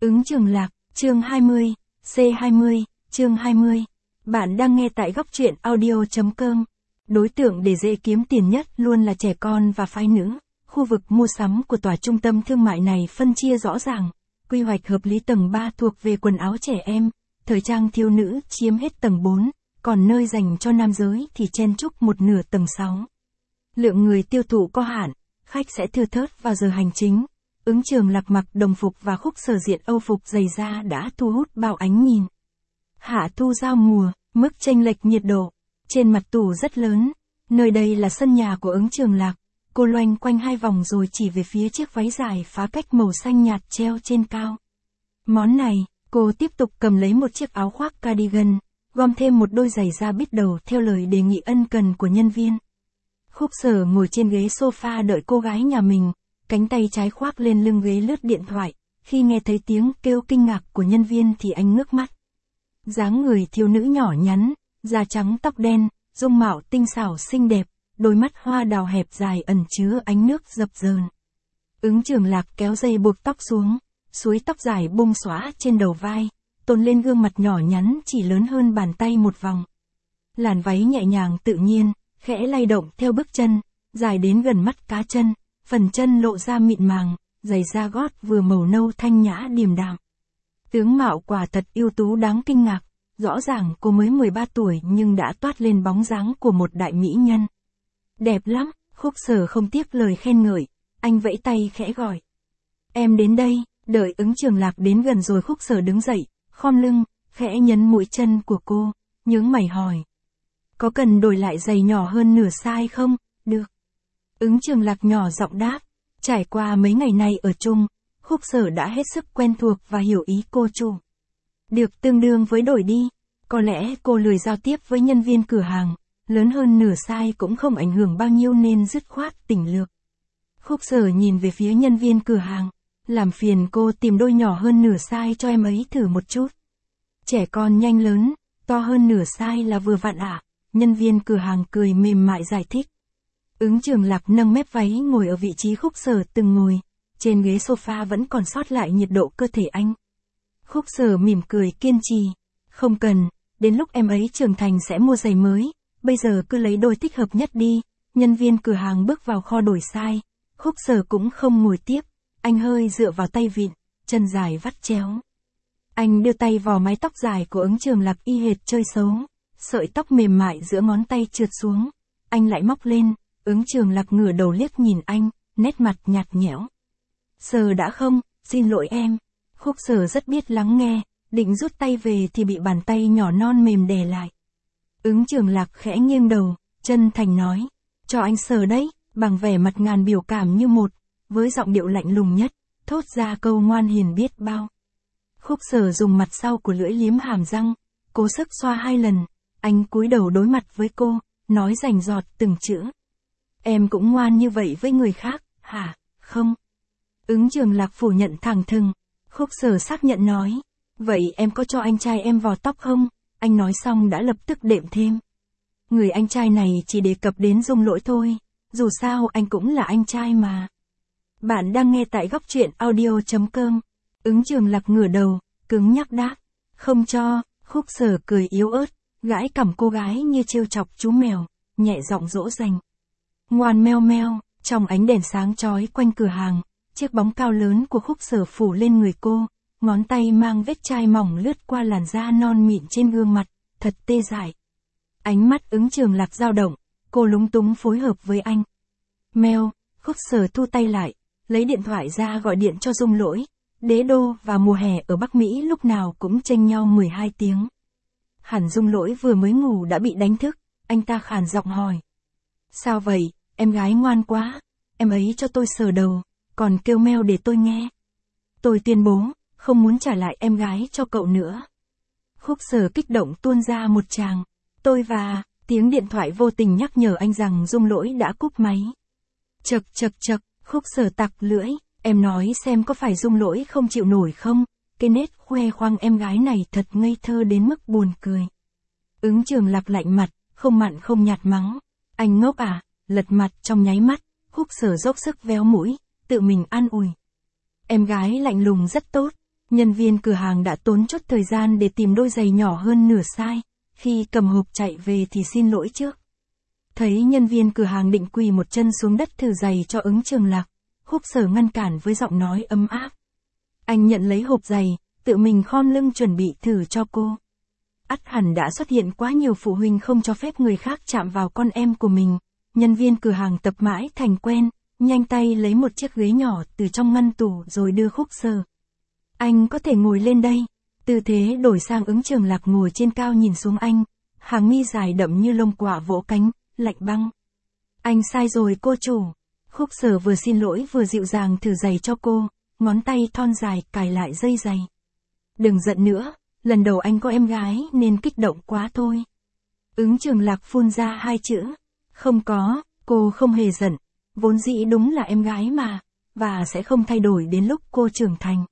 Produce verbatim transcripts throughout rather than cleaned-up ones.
Ứng Trường Lạc, chương hai mươi, C hai mươi, chương hai mươi. Bạn đang nghe tại góc truyện audio.com. Đối tượng để dễ kiếm tiền nhất luôn là trẻ con và phái nữ. Khu vực mua sắm của tòa trung tâm thương mại này phân chia rõ ràng. Quy hoạch hợp lý tầng ba thuộc về quần áo trẻ em, thời trang thiếu nữ chiếm hết tầng bốn, còn nơi dành cho nam giới thì chen chúc một nửa tầng sáu. Lượng người tiêu thụ có hạn, khách sẽ thưa thớt vào giờ hành chính. Ứng Trường Lạc mặc đồng phục và khúc sở diện Âu phục dày da đã thu hút bao ánh nhìn. Hạ thu giao mùa, mức chênh lệch nhiệt độ trên mặt tủ rất lớn. Nơi đây là sân nhà của Ứng Trường Lạc. Cô loanh quanh hai vòng rồi chỉ về phía chiếc váy dài phá cách màu xanh nhạt treo trên cao. Món này, cô tiếp tục cầm lấy một chiếc áo khoác cardigan, gom thêm một đôi giày da bít đầu theo lời đề nghị ân cần của nhân viên. Khúc sở ngồi trên ghế sofa đợi cô gái nhà mình, cánh tay trái khoác lên lưng ghế lướt điện thoại. Khi nghe thấy tiếng kêu kinh ngạc của nhân viên thì anh ngước mắt. Dáng người thiếu nữ nhỏ nhắn, da trắng tóc đen, dung mạo tinh xảo xinh đẹp, đôi mắt hoa đào hẹp dài ẩn chứa ánh nước dập dờn. Ứng Trường Lạc kéo dây buộc tóc xuống, suối tóc dài bung xõa trên đầu vai, tôn lên gương mặt nhỏ nhắn chỉ lớn hơn bàn tay một vòng. Làn váy nhẹ nhàng tự nhiên, khẽ lay động theo bước chân, dài đến gần mắt cá chân, phần chân lộ ra mịn màng, giày da gót vừa màu nâu thanh nhã điềm đạm. Tướng mạo quả thật ưu tú đáng kinh ngạc, rõ ràng cô mới mười ba tuổi nhưng đã toát lên bóng dáng của một đại mỹ nhân. Đẹp lắm, khúc sở không tiếc lời khen ngợi, anh vẫy tay khẽ gọi. Em đến đây, đợi Ứng Trường Lạc đến gần rồi khúc sở đứng dậy, khom lưng, khẽ nhấn mũi chân của cô, nhướng mày hỏi. Có cần đổi lại giày nhỏ hơn nửa size không? Được. Ứng Trường Lạc nhỏ giọng đáp, trải qua mấy ngày nay ở chung, khúc sở đã hết sức quen thuộc và hiểu ý cô chủ. Được tương đương với đổi đi, có lẽ cô lười giao tiếp với nhân viên cửa hàng, lớn hơn nửa size cũng không ảnh hưởng bao nhiêu nên dứt khoát tỉnh lược. Khúc sở nhìn về phía nhân viên cửa hàng, làm phiền cô tìm đôi nhỏ hơn nửa size cho em ấy thử một chút. Trẻ con nhanh lớn, to hơn nửa size là vừa vặn ạ, nhân viên cửa hàng cười mềm mại giải thích. Ứng Trường Lạc nâng mép váy ngồi ở vị trí khúc sở từng ngồi, trên ghế sofa vẫn còn sót lại nhiệt độ cơ thể anh. Khúc sở mỉm cười kiên trì, không cần, đến lúc em ấy trưởng thành sẽ mua giày mới, bây giờ cứ lấy đôi thích hợp nhất đi. Nhân viên cửa hàng bước vào kho đổi size, khúc sở cũng không ngồi tiếp, anh hơi dựa vào tay vịn, chân dài vắt chéo. Anh đưa tay vào mái tóc dài của Ứng Trường Lạc y hệt chơi xấu, sợi tóc mềm mại giữa ngón tay trượt xuống, anh lại móc lên. Ứng Trường Lạc ngửa đầu liếc nhìn anh, nét mặt nhạt nhẽo. Sờ đã không, xin lỗi em. Khúc sở rất biết lắng nghe, định rút tay về thì bị bàn tay nhỏ non mềm đè lại. Ứng Trường Lạc khẽ nghiêng đầu, chân thành nói, cho anh sờ đấy, bằng vẻ mặt ngàn biểu cảm như một, với giọng điệu lạnh lùng nhất, thốt ra câu ngoan hiền biết bao. Khúc sở dùng mặt sau của lưỡi liếm hàm răng, cố sức xoa hai lần, anh cúi đầu đối mặt với cô, nói rành rọt từng chữ. Em cũng ngoan như vậy với người khác, hả? Không. Ứng Trường Lạc phủ nhận thẳng thừng. Khúc sở xác nhận nói. Vậy em có cho anh trai em vò tóc không? Anh nói xong đã lập tức đệm thêm. Người anh trai này chỉ đề cập đến Dung Lỗi thôi. Dù sao anh cũng là anh trai mà. Bạn đang nghe tại góc truyện audio.com. Ứng Trường Lạc ngửa đầu, cứng nhắc đáp. Không cho. Khúc sở cười yếu ớt, gãi cằm cô gái như trêu chọc chú mèo, nhẹ giọng dỗ dành. Ngoan meo meo, trong ánh đèn sáng chói quanh cửa hàng, chiếc bóng cao lớn của khúc sở phủ lên người cô, ngón tay mang vết chai mỏng lướt qua làn da non mịn trên gương mặt, thật tê dại. Ánh mắt Ứng Trường Lạc dao động, cô lúng túng phối hợp với anh. Meo, khúc sở thu tay lại, lấy điện thoại ra gọi điện cho Dung Lỗi. Đế đô và mùa hè ở Bắc Mỹ lúc nào cũng chênh nhau mười hai tiếng. Hẳn Dung Lỗi vừa mới ngủ đã bị đánh thức, anh ta khàn giọng hỏi. Sao vậy, em gái ngoan quá, em ấy cho tôi sờ đầu, còn kêu meo để tôi nghe. Tôi tuyên bố, không muốn trả lại em gái cho cậu nữa. Khúc sở kích động tuôn ra một tràng, tôi và, tiếng điện thoại vô tình nhắc nhở anh rằng Dung Lỗi đã cúp máy. Chật chật chật, khúc sở tặc lưỡi, em nói xem có phải Dung Lỗi không chịu nổi không, cái nết khoe khoang em gái này thật ngây thơ đến mức buồn cười. Ứng Trường Lạc lạnh mặt, không mặn không nhạt mắng. Anh ngốc à, lật mặt trong nháy mắt, khúc sở dốc sức véo mũi, tự mình an ủi. Em gái lạnh lùng rất tốt, Nhân viên cửa hàng đã tốn chút thời gian để tìm đôi giày nhỏ hơn nửa size, khi cầm hộp chạy về thì xin lỗi trước. Thấy nhân viên cửa hàng định quỳ một chân xuống đất thử giày cho Ứng Trường Lạc, Khúc Sở ngăn cản với giọng nói ấm áp. Anh nhận lấy hộp giày, tự mình khom lưng chuẩn bị thử cho cô. Ắt hẳn đã xuất hiện quá nhiều phụ huynh không cho phép người khác chạm vào con em của mình. Nhân viên cửa hàng tập mãi thành quen, nhanh tay lấy một chiếc ghế nhỏ từ trong ngăn tủ rồi đưa Khúc Sở. Anh có thể ngồi lên đây. Tư thế đổi sang Ứng Trường Lạc ngồi trên cao nhìn xuống anh, hàng mi dài đậm như lông quạ vỗ cánh, lạnh băng. Anh sai rồi cô chủ. Khúc Sở vừa xin lỗi vừa dịu dàng thử giày cho cô, ngón tay thon dài cài lại dây giày. Đừng giận nữa, lần đầu anh có em gái nên kích động quá thôi. Ứng Trường Lạc phun ra hai chữ. Không có, cô không hề giận, vốn dĩ đúng là em gái mà, và sẽ không thay đổi đến lúc cô trưởng thành.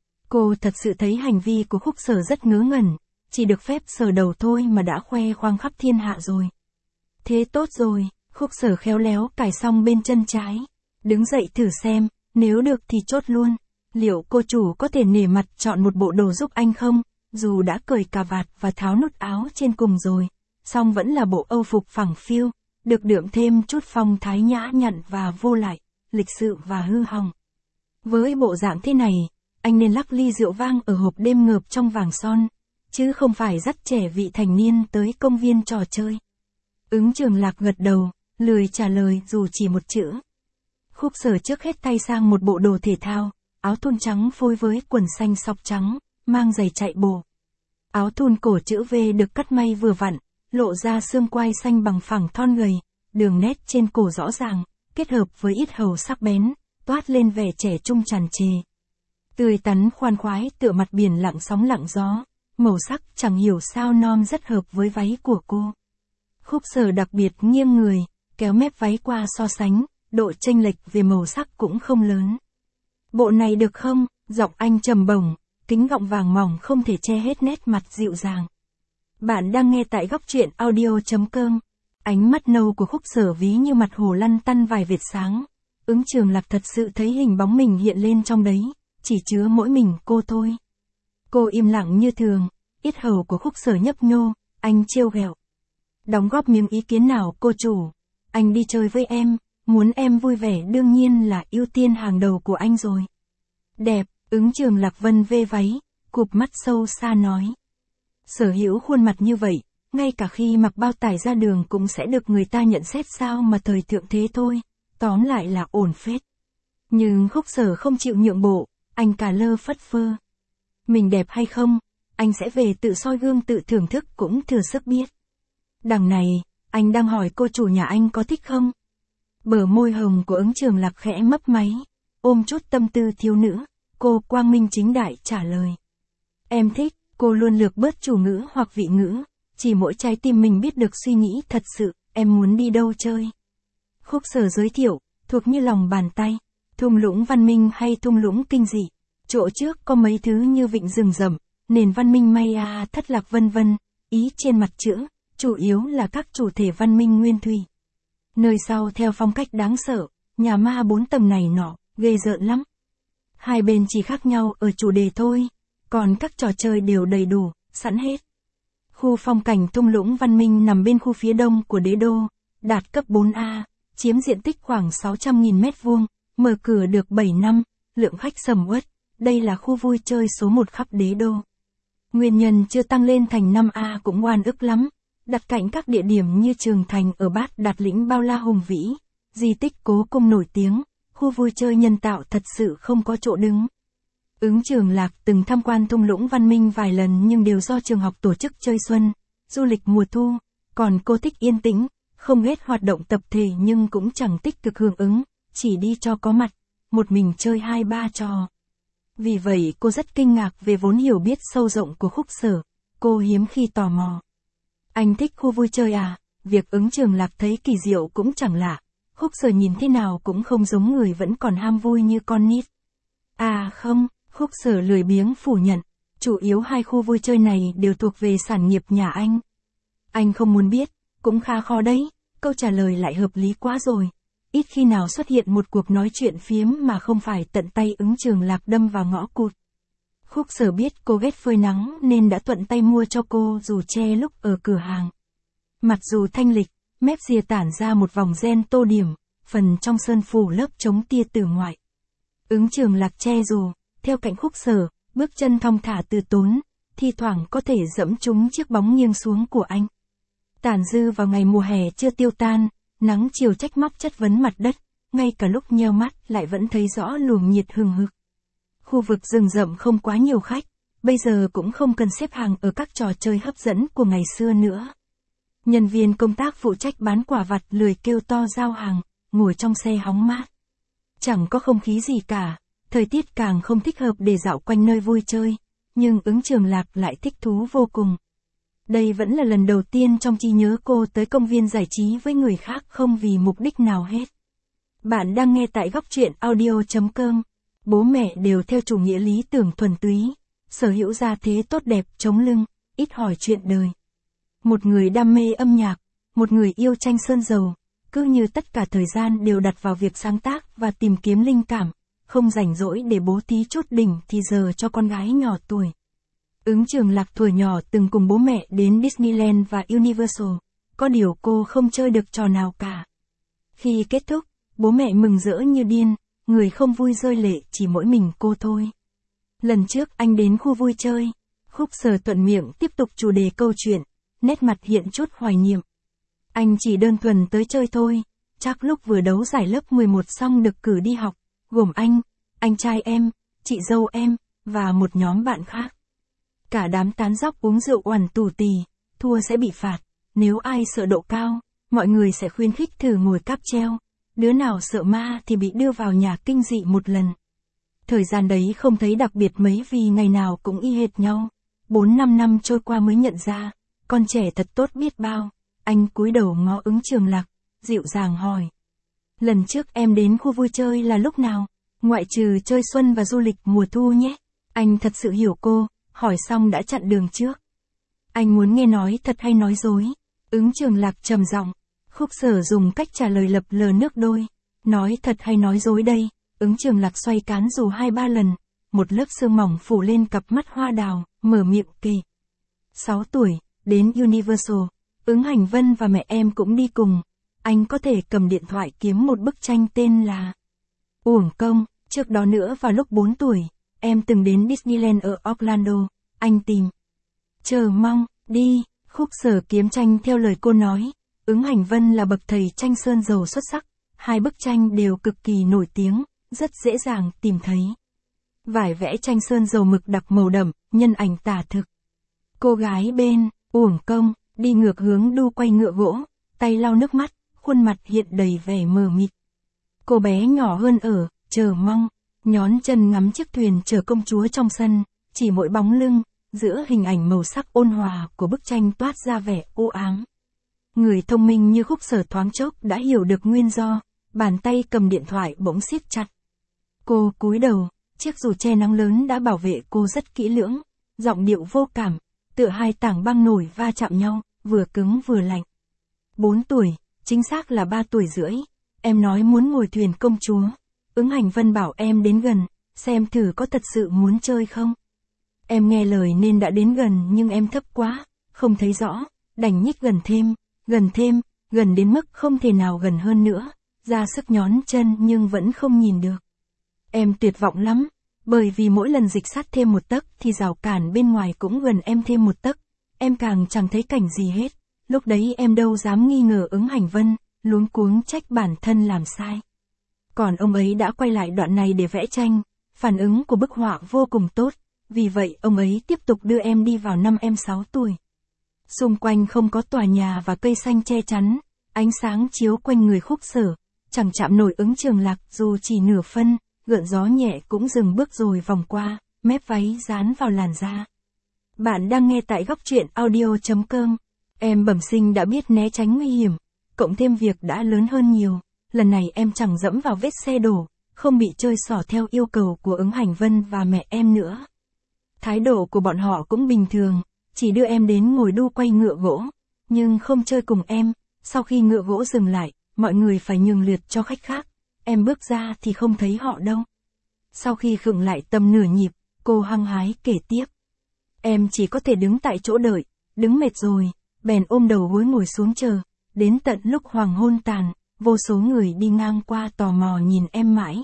Cô thật sự thấy hành vi của Khúc Sở rất ngớ ngẩn, chỉ được phép sờ đầu thôi mà đã khoe khoang khắp thiên hạ rồi. Thế tốt rồi, Khúc Sở khéo léo cài xong bên chân trái. Đứng dậy thử xem, nếu được thì chốt luôn. Liệu cô chủ có thể nể mặt chọn một bộ đồ giúp anh không? Dù đã cởi cà vạt và tháo nút áo trên cùng rồi, song vẫn là bộ âu phục phẳng phiu, được đượm thêm chút phong thái nhã nhặn và vô lại, lịch sự và hư hỏng. Với bộ dạng thế này, anh nên lắc ly rượu vang ở hộp đêm ngợp trong vàng son, chứ không phải dắt trẻ vị thành niên tới công viên trò chơi. Ứng Trường Lạc gật đầu, lười trả lời dù chỉ một chữ. Khúc Sở trước hết thay sang một bộ đồ thể thao, áo thun trắng phối với quần xanh sọc trắng, mang giày chạy bộ. Áo thun cổ chữ V được cắt may vừa vặn, lộ ra xương quai xanh bằng phẳng thon gầy, đường nét trên cổ rõ ràng, kết hợp với yết hầu sắc bén, toát lên vẻ trẻ trung tràn trề. Tươi tắn khoan khoái tựa mặt biển lặng sóng lặng gió, màu sắc chẳng hiểu sao non rất hợp với váy của cô. Khúc Sở đặc biệt nghiêng người, kéo mép váy qua so sánh, độ chênh lệch về màu sắc cũng không lớn. Bộ này được không? Giọng anh trầm bổng, kính gọng vàng mỏng không thể che hết nét mặt dịu dàng. Bạn đang nghe tại góc truyện audio chấm com. Ánh mắt nâu của Khúc Sở ví như mặt hồ lăn tăn vài vệt sáng. Ứng Trường Lạc thật sự thấy hình bóng mình hiện lên trong đấy, chỉ chứa mỗi mình cô thôi. Cô im lặng như thường, yết hầu của Khúc Sở nhấp nhô, anh trêu ghẹo. Đóng góp miếng ý kiến nào cô chủ? Anh đi chơi với em, muốn em vui vẻ đương nhiên là ưu tiên hàng đầu của anh rồi. Đẹp, Ứng Trường Lạc vân vê váy, cụp mắt sâu xa nói. Sở hữu khuôn mặt như vậy, ngay cả khi mặc bao tải ra đường cũng sẽ được người ta nhận xét sao mà thời thượng thế thôi, tóm lại là ổn phết. Nhưng Khúc Sở không chịu nhượng bộ, anh cả lơ phất phơ. Mình đẹp hay không, anh sẽ về tự soi gương tự thưởng thức cũng thừa sức biết. Đằng này, anh đang hỏi cô chủ nhà anh có thích không? Bờ môi hồng của Ứng Trường Lạc khẽ mấp máy, ôm chút tâm tư thiếu nữ, cô quang minh chính đại trả lời. Em thích, cô luôn lược bớt chủ ngữ hoặc vị ngữ, chỉ mỗi trái tim mình biết được suy nghĩ thật sự, em muốn đi đâu chơi. Khúc Sở giới thiệu, thuộc như lòng bàn tay, thung lũng văn minh hay thung lũng kinh dị. Chỗ trước có mấy thứ như vịnh rừng rậm, nền văn minh Maya thất lạc vân vân, ý trên mặt chữ, chủ yếu là các chủ thể văn minh nguyên thủy. Nơi sau theo phong cách đáng sợ, nhà ma bốn tầng này nọ, ghê rợn lắm. Hai bên chỉ khác nhau ở chủ đề thôi, còn các trò chơi đều đầy đủ, sẵn hết. Khu phong cảnh thung lũng văn minh nằm bên khu phía đông của đế đô, đạt cấp bốn A, chiếm diện tích khoảng sáu trăm nghìn mét vuông, mở cửa được bảy năm, lượng khách sầm uất, đây là khu vui chơi số một khắp đế đô. Nguyên nhân chưa tăng lên thành năm A cũng oan ức lắm, đặt cạnh các địa điểm như Trường Thành ở Bát Đạt Lĩnh bao la hùng vĩ, di tích Cố Cung nổi tiếng, khu vui chơi nhân tạo thật sự không có chỗ đứng. Ứng Trường Lạc từng tham quan thung lũng văn minh vài lần nhưng đều do trường học tổ chức chơi xuân, du lịch mùa thu, còn cô thích yên tĩnh, không ghét hoạt động tập thể nhưng cũng chẳng tích cực hưởng ứng, chỉ đi cho có mặt, một mình chơi hai ba trò. Vì vậy cô rất kinh ngạc về vốn hiểu biết sâu rộng của Khúc Sở, cô hiếm khi tò mò. Anh thích khu vui chơi à? Việc Ứng Trường Lạc thấy kỳ diệu cũng chẳng lạ, Khúc Sở nhìn thế nào cũng không giống người vẫn còn ham vui như con nít. À không, Khúc Sở lười biếng phủ nhận, chủ yếu hai khu vui chơi này đều thuộc về sản nghiệp nhà anh. Anh không muốn biết, cũng khá khó đấy, câu trả lời lại hợp lý quá rồi. Ít khi nào xuất hiện một cuộc nói chuyện phiếm mà không phải tận tay Ứng Trường Lạc đâm vào ngõ cụt. Khúc Sở biết cô ghét phơi nắng nên đã thuận tay mua cho cô dù che lúc ở cửa hàng. Mặc dù thanh lịch, mép rìa tản ra một vòng ren tô điểm, phần trong sơn phủ lớp chống tia từ ngoại. Ứng Trường Lạc che dù, theo cạnh Khúc Sở, bước chân thong thả từ tốn, thi thoảng có thể dẫm trúng chiếc bóng nghiêng xuống của anh. Tàn dư vào ngày mùa hè chưa tiêu tan, nắng chiều trách móc chất vấn mặt đất, ngay cả lúc nheo mắt lại vẫn thấy rõ luồng nhiệt hừng hực. Khu vực rừng rậm không quá nhiều khách, bây giờ cũng không cần xếp hàng ở các trò chơi hấp dẫn của ngày xưa nữa. Nhân viên công tác phụ trách bán quả vặt lười kêu to giao hàng, ngồi trong xe hóng mát. Chẳng có không khí gì cả, thời tiết càng không thích hợp để dạo quanh nơi vui chơi, nhưng Ứng Trường Lạc lại thích thú vô cùng. Đây vẫn là lần đầu tiên trong trí nhớ cô tới công viên giải trí với người khác không vì mục đích nào hết. Bạn đang nghe tại góc truyện audio chấm com. Bố mẹ đều theo chủ nghĩa lý tưởng thuần túy, sở hữu gia thế tốt đẹp chống lưng, ít hỏi chuyện đời. Một người đam mê âm nhạc, một người yêu tranh sơn dầu, cứ như tất cả thời gian đều đặt vào việc sáng tác và tìm kiếm linh cảm, không rảnh rỗi để bố thí chút đỉnh thì giờ cho con gái nhỏ tuổi. Ứng Trường Lạc thuở nhỏ từng cùng bố mẹ đến Disneyland và Universal, có điều cô không chơi được trò nào cả. Khi kết thúc, bố mẹ mừng rỡ như điên, người không vui rơi lệ chỉ mỗi mình cô thôi. Lần trước anh đến khu vui chơi, Khúc Sở thuận miệng tiếp tục chủ đề câu chuyện, nét mặt hiện chút hoài niệm. Anh chỉ đơn thuần tới chơi thôi, chắc lúc vừa đấu giải lớp mười một xong được cử đi học, gồm anh, anh trai em, chị dâu em, và một nhóm bạn khác. Cả đám tán dóc uống rượu oằn tù tì, thua sẽ bị phạt, nếu ai sợ độ cao, mọi người sẽ khuyến khích thử ngồi cáp treo, đứa nào sợ ma thì bị đưa vào nhà kinh dị một lần. Thời gian đấy không thấy đặc biệt mấy vì ngày nào cũng y hệt nhau, bốn năm năm trôi qua mới nhận ra, con trẻ thật tốt biết bao. Anh cúi đầu ngó Ứng Trường Lạc, dịu dàng hỏi. Lần trước em đến khu vui chơi là lúc nào? Ngoại trừ chơi xuân và du lịch mùa thu nhé. Anh thật sự hiểu cô, hỏi xong đã chặn đường trước. Anh muốn nghe nói thật hay nói dối? Ứng Trường Lạc trầm giọng. Khúc Sở dùng cách trả lời lập lờ nước đôi. Nói thật hay nói dối đây? Ứng Trường Lạc xoay cán dù hai ba lần, một lớp sương mỏng phủ lên cặp mắt hoa đào, mở miệng kể. Sáu tuổi, đến Universal. Ứng Hành Vân và mẹ em cũng đi cùng. Anh có thể cầm điện thoại kiếm một bức tranh tên là Uổng Công. Trước đó nữa vào lúc bốn tuổi, em từng đến Disneyland ở Orlando. Anh tìm. Chờ mong, đi. Khúc Sở kiếm tranh theo lời cô nói. Ứng Hành Vân là bậc thầy tranh sơn dầu xuất sắc. Hai bức tranh đều cực kỳ nổi tiếng, rất dễ dàng tìm thấy. Vải vẽ tranh sơn dầu mực đặc màu đậm, nhân ảnh tả thực. Cô gái bên, Uổng Công, đi ngược hướng đu quay ngựa gỗ, tay lau nước mắt, khuôn mặt hiện đầy vẻ mờ mịt. Cô bé nhỏ hơn ở, Chờ Mong, nhón chân ngắm chiếc thuyền chở công chúa trong sân, chỉ mỗi bóng lưng, giữa hình ảnh màu sắc ôn hòa của bức tranh toát ra vẻ u ám. Người thông minh như Khúc Sở thoáng chốc đã hiểu được nguyên do, bàn tay cầm điện thoại bỗng siết chặt. Cô cúi đầu, chiếc dù che nắng lớn đã bảo vệ cô rất kỹ lưỡng, giọng điệu vô cảm, tựa hai tảng băng nổi va chạm nhau, vừa cứng vừa lạnh. Bốn tuổi, chính xác là ba tuổi rưỡi, em nói muốn ngồi thuyền công chúa. Ứng Hành Vân bảo em đến gần, xem thử có thật sự muốn chơi không. Em nghe lời nên đã đến gần nhưng em thấp quá, không thấy rõ, đành nhích gần thêm, gần thêm, gần đến mức không thể nào gần hơn nữa, ra sức nhón chân nhưng vẫn không nhìn được. Em tuyệt vọng lắm, bởi vì mỗi lần dịch sát thêm một tấc thì rào cản bên ngoài cũng gần em thêm một tấc, em càng chẳng thấy cảnh gì hết. Lúc đấy em đâu dám nghi ngờ Ứng Hành Vân, luống cuống trách bản thân làm sai. Còn ông ấy đã quay lại đoạn này để vẽ tranh, phản ứng của bức họa vô cùng tốt, vì vậy ông ấy tiếp tục đưa em đi vào năm em sáu tuổi. Xung quanh không có tòa nhà và cây xanh che chắn, ánh sáng chiếu quanh người Khúc Sở, chẳng chạm nổi Ứng Trường Lạc dù chỉ nửa phân, gợn gió nhẹ cũng dừng bước rồi vòng qua, mép váy dán vào làn da. Bạn đang nghe tại góc truyện audio chấm com. Em bẩm sinh đã biết né tránh nguy hiểm, cộng thêm việc đã lớn hơn nhiều, lần này em chẳng dẫm vào vết xe đổ, không bị chơi xỏ theo yêu cầu của Ứng Hành Vân và mẹ em nữa. Thái độ của bọn họ cũng bình thường, chỉ đưa em đến ngồi đu quay ngựa gỗ, nhưng không chơi cùng em. Sau khi ngựa gỗ dừng lại, mọi người phải nhường lượt cho khách khác, em bước ra thì không thấy họ đâu. Sau khi khựng lại tầm nửa nhịp, Cô hăng hái kể tiếp. Em chỉ có thể đứng tại chỗ đợi, đứng mệt rồi, bèn ôm đầu gối ngồi xuống chờ, đến tận lúc hoàng hôn tàn, vô số người đi ngang qua tò mò nhìn em mãi.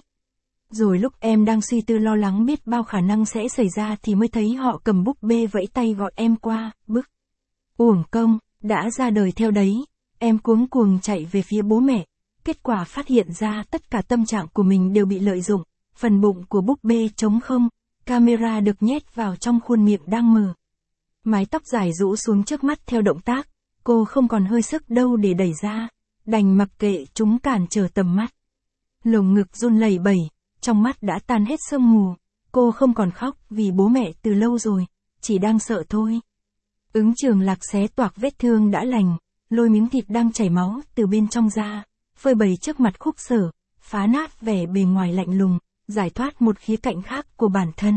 Rồi lúc em đang suy tư lo lắng biết bao khả năng sẽ xảy ra thì mới thấy họ cầm búp bê vẫy tay gọi em qua, bức. Uổng công, đã ra đời theo đấy, em cuống cuồng chạy về phía bố mẹ, kết quả phát hiện ra tất cả tâm trạng của mình đều bị lợi dụng, phần bụng của búp bê trống không, camera được nhét vào trong khuôn miệng đang mở. Mái tóc dài rũ xuống trước mắt theo động tác, cô không còn hơi sức đâu để đẩy ra, đành mặc kệ chúng cản trở tầm mắt. Lồng ngực run lẩy bẩy, trong mắt đã tan hết sương mù, cô không còn khóc vì bố mẹ từ lâu rồi, chỉ đang sợ thôi. Ứng Trường Lạc xé toạc vết thương đã lành, lôi miếng thịt đang chảy máu từ bên trong ra, phơi bày trước mặt Khúc Sở, phá nát vẻ bề ngoài lạnh lùng, giải thoát một khía cạnh khác của bản thân.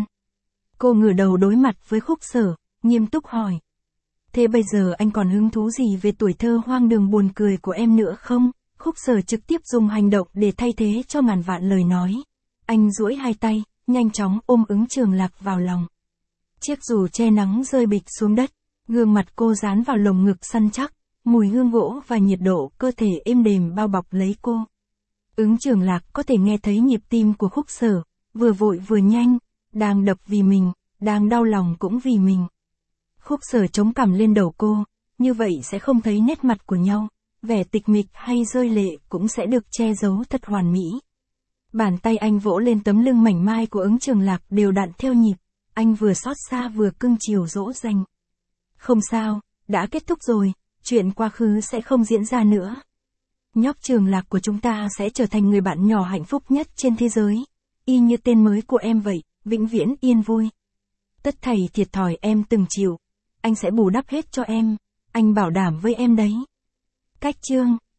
Cô ngửa đầu đối mặt với Khúc Sở, nghiêm túc hỏi. Thế bây giờ anh còn hứng thú gì về tuổi thơ hoang đường buồn cười của em nữa không? Khúc Sở trực tiếp dùng hành động để thay thế cho ngàn vạn lời nói. Anh duỗi hai tay, nhanh chóng ôm Ứng Trường Lạc vào lòng. Chiếc dù che nắng rơi bịch xuống đất, gương mặt cô dán vào lồng ngực săn chắc, mùi hương gỗ và nhiệt độ cơ thể êm đềm bao bọc lấy cô. Ứng Trường Lạc có thể nghe thấy nhịp tim của Khúc Sở, vừa vội vừa nhanh, đang đập vì mình, đang đau lòng cũng vì mình. Khúc Sở chống cằm lên đầu cô, như vậy sẽ không thấy nét mặt của nhau, vẻ tịch mịch hay rơi lệ cũng sẽ được che giấu thật hoàn mỹ. Bàn tay anh vỗ lên tấm lưng mảnh mai của Ứng Trường Lạc đều đặn theo nhịp, anh vừa xót xa vừa cưng chiều dỗ dành. Không sao, đã kết thúc rồi, chuyện quá khứ sẽ không diễn ra nữa. Nhóc Trường Lạc của chúng ta sẽ trở thành người bạn nhỏ hạnh phúc nhất trên thế giới, y như tên mới của em vậy, vĩnh viễn yên vui. Tất thảy thiệt thòi em từng chịu, anh sẽ bù đắp hết cho em, anh bảo đảm với em đấy. Cách chương